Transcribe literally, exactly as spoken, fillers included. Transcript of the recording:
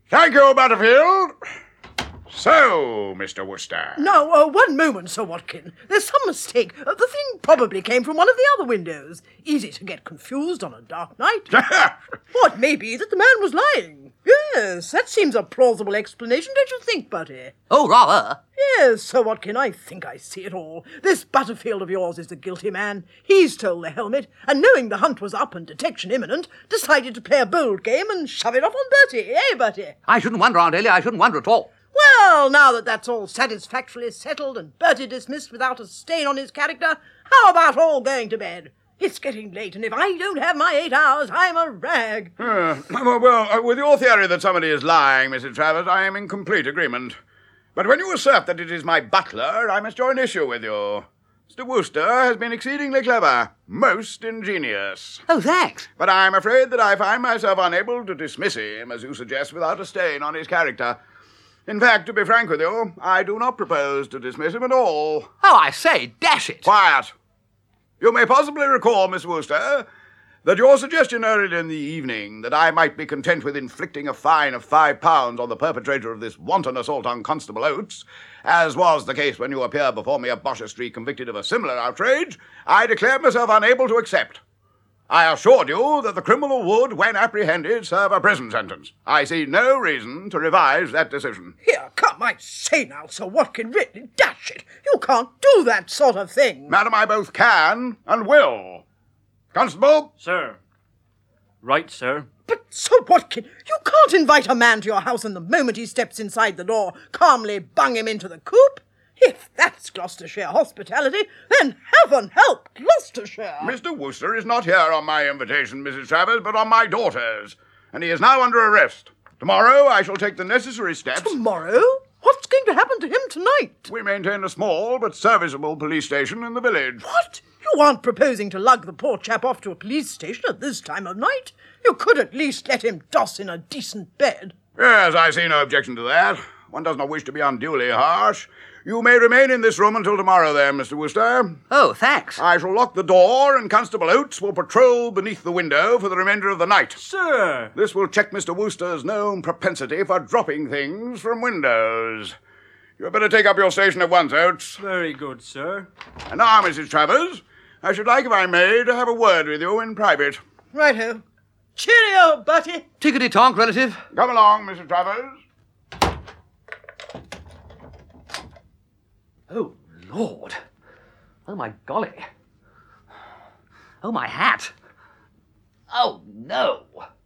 Thank you, Butterfield. So, Mister Wooster. No, uh, one moment, Sir Watkin. There's some mistake. Uh, the thing probably came from one of the other windows. Easy to get confused on a dark night. Or it may be that the man was lying. Yes, that seems a plausible explanation, don't you think, Bertie? Oh, rather. Yes, Sir Watkin, I think I see it all. This Butterfield of yours is the guilty man. He stole the helmet, and knowing the hunt was up and detection imminent, decided to play a bold game and shove it off on Bertie. Eh, Bertie? I shouldn't wonder, Aunt Ellie, I shouldn't wonder at all. Well, now that that's all satisfactorily settled and Bertie dismissed without a stain on his character, how about all going to bed? It's getting late, and if I don't have my eight hours, I'm a rag. Uh, well, uh, with your theory that somebody is lying, Missus Travers, I am in complete agreement. But when you assert that it is my butler, I must join issue with you. Mister Wooster has been exceedingly clever, most ingenious. Oh, thanks. But I'm afraid that I find myself unable to dismiss him, as you suggest, without a stain on his character. In fact, to be frank with you, I do not propose to dismiss him at all. Oh, I say, dash it. Quiet. You may possibly recall, Miss Wooster, that your suggestion earlier in the evening that I might be content with inflicting a fine of five pounds on the perpetrator of this wanton assault on Constable Oates, as was the case when you appeared before me at Bosher Street convicted of a similar outrage, I declared myself unable to accept. I assured you that the criminal would, when apprehended, serve a prison sentence. I see no reason to revise that decision. Here, come, I say now, Sir Watkin, really, dash it. You can't do that sort of thing. Madam, I both can and will. Constable? Sir. Right, sir. But, Sir Watkin, you can't invite a man to your house and the moment he steps inside the door, calmly bung him into the coop. If that's Gloucestershire hospitality, then heaven help Gloucestershire. Mister Wooster is not here on my invitation, Missus Travers, but on my daughter's, and he is now under arrest. Tomorrow I shall take the necessary steps... Tomorrow? What's going to happen to him tonight? We maintain a small but serviceable police station in the village. What? You aren't proposing to lug the poor chap off to a police station at this time of night? You could at least let him doss in a decent bed. Yes, I see no objection to that. One does not wish to be unduly harsh. You may remain in this room until tomorrow, then, Mister Wooster. Oh, thanks. I shall lock the door, and Constable Oates will patrol beneath the window for the remainder of the night. Sir! This will check Mister Wooster's known propensity for dropping things from windows. You had better take up your station at once, Oates. Very good, sir. And now, Missus Travers, I should like, if I may, to have a word with you in private. Righto. Cheerio, Bertie. Tickety-tonk, relative. Come along, Missus Travers. Oh, Lord. Oh, my golly. Oh, my hat. Oh, no.